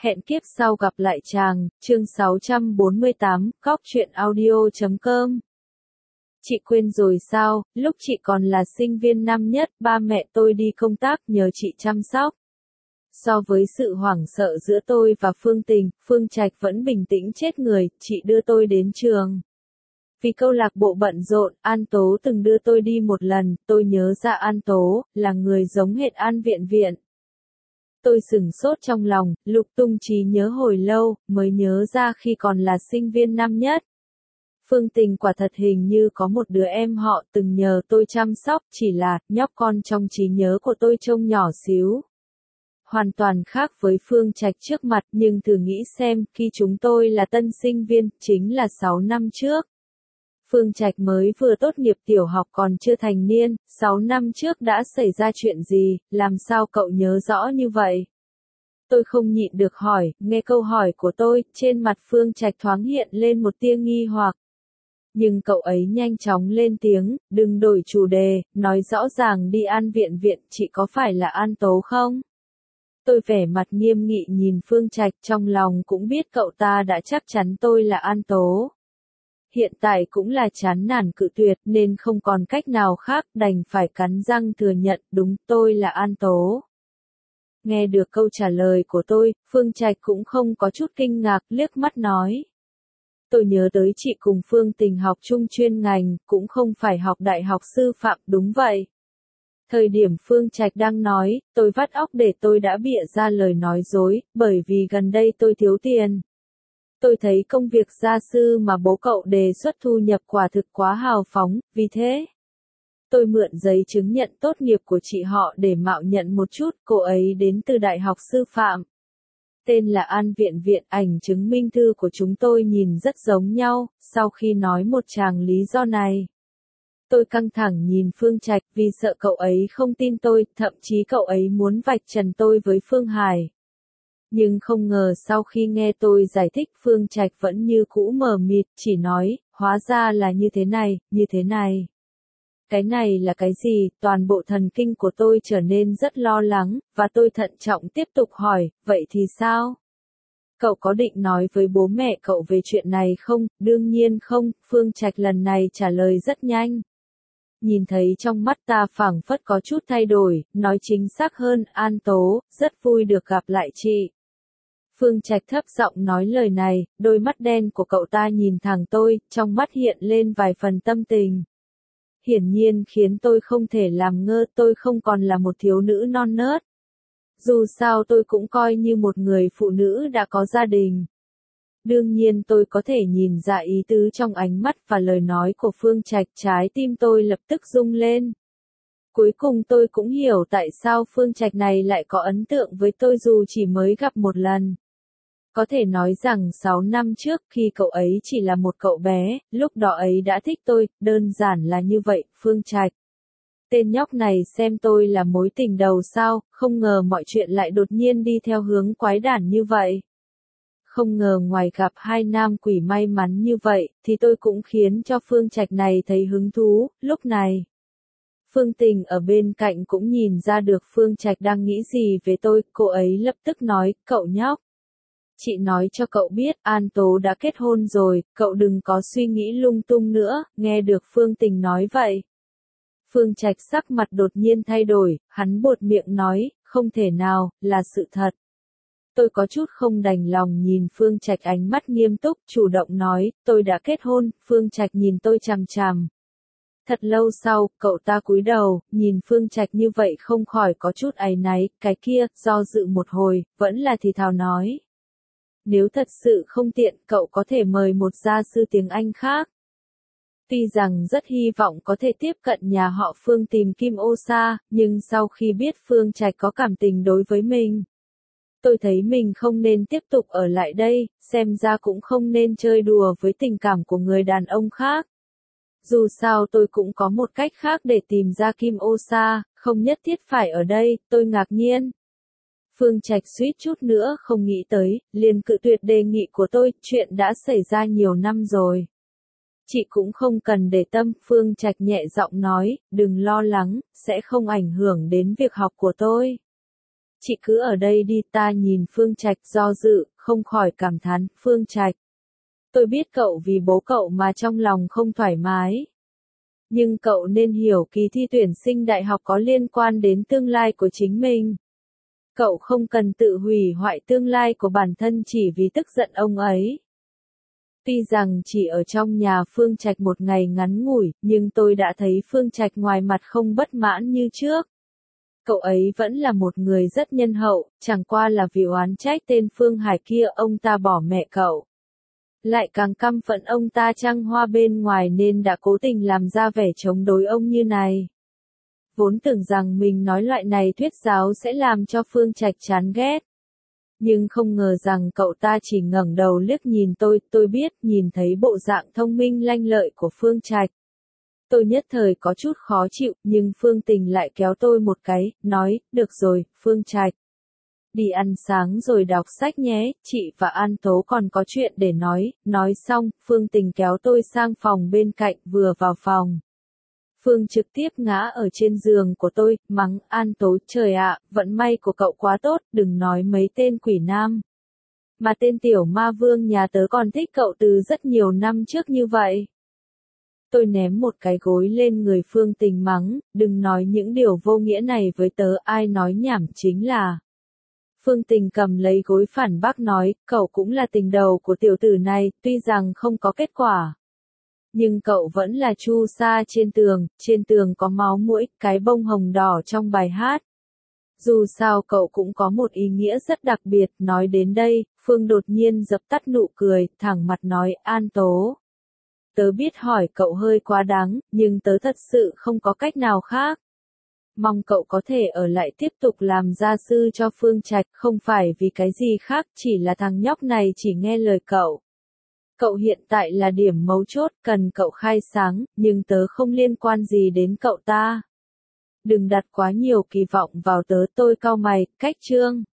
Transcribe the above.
Hẹn kiếp sau gặp lại chàng, chương 648, cóc truyện audio.com. Chị quên rồi sao, lúc chị còn là sinh viên năm nhất, ba mẹ tôi đi công tác nhờ chị chăm sóc. So với sự hoảng sợ giữa tôi và Phương Tình, Phương Trạch vẫn bình tĩnh chết người, chị đưa tôi đến trường. Vì câu lạc bộ bận rộn, An Tố từng đưa tôi đi một lần, tôi nhớ ra An Tố, là người giống hệt An Viện Viện. Tôi sửng sốt trong lòng, lục tung trí nhớ hồi lâu, mới nhớ ra khi còn là sinh viên năm nhất. Phương Tình quả thật hình như có một đứa em họ từng nhờ tôi chăm sóc, chỉ là, nhóc con trong trí nhớ của tôi trông nhỏ xíu. Hoàn toàn khác với Phương Trạch trước mặt, nhưng thử nghĩ xem, khi chúng tôi là tân sinh viên, chính là 6 năm trước. Phương Trạch mới vừa tốt nghiệp tiểu học còn chưa thành niên, 6 năm trước đã xảy ra chuyện gì, làm sao cậu nhớ rõ như vậy? Tôi không nhịn được hỏi, nghe câu hỏi của tôi, trên mặt Phương Trạch thoáng hiện lên một tia nghi hoặc. Nhưng cậu ấy nhanh chóng lên tiếng, đừng đổi chủ đề, nói rõ ràng đi An Viện Viện, chị có phải là An Tố không? Tôi vẻ mặt nghiêm nghị nhìn Phương Trạch, trong lòng cũng biết cậu ta đã chắc chắn tôi là An Tố. Hiện tại cũng là chán nản cự tuyệt nên không còn cách nào khác, đành phải cắn răng thừa nhận, đúng, tôi là An Tố. Nghe được câu trả lời của tôi, Phương Trạch cũng không có chút kinh ngạc, liếc mắt nói. Tôi nhớ tới chị cùng Phương Tình học chung chuyên ngành, cũng không phải học đại học sư phạm, đúng vậy. Thời điểm Phương Trạch đang nói, tôi vắt óc để tôi đã bịa ra lời nói dối, bởi vì gần đây tôi thiếu tiền. Tôi thấy công việc gia sư mà bố cậu đề xuất thu nhập quả thực quá hào phóng, vì thế. Tôi mượn giấy chứng nhận tốt nghiệp của chị họ để mạo nhận một chút, cô ấy đến từ Đại học Sư phạm. Tên là An Viện Viện, ảnh chứng minh thư của chúng tôi nhìn rất giống nhau, sau khi nói một tràng lý do này. Tôi căng thẳng nhìn Phương Trạch vì sợ cậu ấy không tin tôi, thậm chí cậu ấy muốn vạch trần tôi với Phương Hải. Nhưng không ngờ sau khi nghe tôi giải thích Phương Trạch vẫn như cũ mờ mịt, chỉ nói, hóa ra là như thế này, như thế này. Cái này là cái gì, toàn bộ thần kinh của tôi trở nên rất lo lắng, và tôi thận trọng tiếp tục hỏi, vậy thì sao? Cậu có định nói với bố mẹ cậu về chuyện này không? Đương nhiên không, Phương Trạch lần này trả lời rất nhanh. Nhìn thấy trong mắt ta phảng phất có chút thay đổi, nói chính xác hơn, An Tố, rất vui được gặp lại chị. Phương Trạch thấp giọng nói lời này, đôi mắt đen của cậu ta nhìn thẳng tôi, trong mắt hiện lên vài phần tâm tình. Hiển nhiên khiến tôi không thể làm ngơ, tôi không còn là một thiếu nữ non nớt. Dù sao tôi cũng coi như một người phụ nữ đã có gia đình. Đương nhiên tôi có thể nhìn ra ý tứ trong ánh mắt và lời nói của Phương Trạch, trái tim tôi lập tức rung lên. Cuối cùng tôi cũng hiểu tại sao Phương Trạch này lại có ấn tượng với tôi dù chỉ mới gặp một lần. Có thể nói rằng 6 năm trước khi cậu ấy chỉ là một cậu bé, lúc đó ấy đã thích tôi, đơn giản là như vậy, Phương Trạch. Tên nhóc này xem tôi là mối tình đầu sao, không ngờ mọi chuyện lại đột nhiên đi theo hướng quái đản như vậy. Không ngờ ngoài gặp hai nam quỷ may mắn như vậy, thì tôi cũng khiến cho Phương Trạch này thấy hứng thú, lúc này. Phương Tình ở bên cạnh cũng nhìn ra được Phương Trạch đang nghĩ gì về tôi, cô ấy lập tức nói, cậu nhóc. Chị nói cho cậu biết, An Tố đã kết hôn rồi, cậu đừng có suy nghĩ lung tung nữa, nghe được Phương Tình nói vậy. Phương Trạch sắc mặt đột nhiên thay đổi, hắn buột miệng nói, không thể nào, là sự thật. Tôi có chút không đành lòng nhìn Phương Trạch ánh mắt nghiêm túc, chủ động nói, tôi đã kết hôn, Phương Trạch nhìn tôi chằm chằm. Thật lâu sau, cậu ta cúi đầu, nhìn Phương Trạch như vậy không khỏi có chút áy náy, cái kia, do dự một hồi, vẫn là thì thào nói. Nếu thật sự không tiện, cậu có thể mời một gia sư tiếng Anh khác. Tuy rằng rất hy vọng có thể tiếp cận nhà họ Phương tìm Kim Ô Sa, nhưng sau khi biết Phương Trạch có cảm tình đối với mình, tôi thấy mình không nên tiếp tục ở lại đây, xem ra cũng không nên chơi đùa với tình cảm của người đàn ông khác. Dù sao tôi cũng có một cách khác để tìm ra Kim Ô Sa, không nhất thiết phải ở đây, tôi ngạc nhiên. Phương Trạch suýt chút nữa không nghĩ tới, liền cự tuyệt đề nghị của tôi, chuyện đã xảy ra nhiều năm rồi. Chị cũng không cần để tâm, Phương Trạch nhẹ giọng nói, đừng lo lắng, sẽ không ảnh hưởng đến việc học của tôi. Chị cứ ở đây đi, ta nhìn Phương Trạch do dự, không khỏi cảm thán, Phương Trạch. Tôi biết cậu vì bố cậu mà trong lòng không thoải mái. Nhưng cậu nên hiểu kỳ thi tuyển sinh đại học có liên quan đến tương lai của chính mình. Cậu không cần tự hủy hoại tương lai của bản thân chỉ vì tức giận ông ấy. Tuy rằng chỉ ở trong nhà Phương Trạch một ngày ngắn ngủi, nhưng tôi đã thấy Phương Trạch ngoài mặt không bất mãn như trước. Cậu ấy vẫn là một người rất nhân hậu, chẳng qua là vì oán trách tên Phương Hải kia ông ta bỏ mẹ cậu. Lại càng căm phẫn ông ta trăng hoa bên ngoài nên đã cố tình làm ra vẻ chống đối ông như này. Vốn tưởng rằng mình nói loại này thuyết giáo sẽ làm cho Phương Trạch chán ghét. Nhưng không ngờ rằng cậu ta chỉ ngẩng đầu liếc nhìn tôi biết, nhìn thấy bộ dạng thông minh lanh lợi của Phương Trạch. Tôi nhất thời có chút khó chịu, nhưng Phương Tình lại kéo tôi một cái, nói, được rồi, Phương Trạch. Đi ăn sáng rồi đọc sách nhé, chị và An Tố còn có chuyện để nói xong, Phương Tình kéo tôi sang phòng bên cạnh, vừa vào phòng. Phương trực tiếp ngã ở trên giường của tôi, mắng, An Tố, trời ạ, vận may của cậu quá tốt, đừng nói mấy tên quỷ nam. Mà tên tiểu ma vương nhà tớ còn thích cậu từ rất nhiều năm trước như vậy. Tôi ném một cái gối lên người Phương Tình mắng, đừng nói những điều vô nghĩa này với tớ, ai nói nhảm chính là. Phương Tình cầm lấy gối phản bác nói, cậu cũng là tình đầu của tiểu tử này, tuy rằng không có kết quả. Nhưng cậu vẫn là chu sa trên tường có máu mũi, cái bông hồng đỏ trong bài hát. Dù sao cậu cũng có một ý nghĩa rất đặc biệt, nói đến đây, Phương đột nhiên dập tắt nụ cười, thẳng mặt nói, An Tố. Tớ biết hỏi cậu hơi quá đáng, nhưng tớ thật sự không có cách nào khác. Mong cậu có thể ở lại tiếp tục làm gia sư cho Phương Trạch, không phải vì cái gì khác, chỉ là thằng nhóc này chỉ nghe lời cậu. Cậu hiện tại là điểm mấu chốt, cần cậu khai sáng, nhưng tớ không liên quan gì đến cậu ta. Đừng đặt quá nhiều kỳ vọng vào tớ, tôi cau mày, cách chương.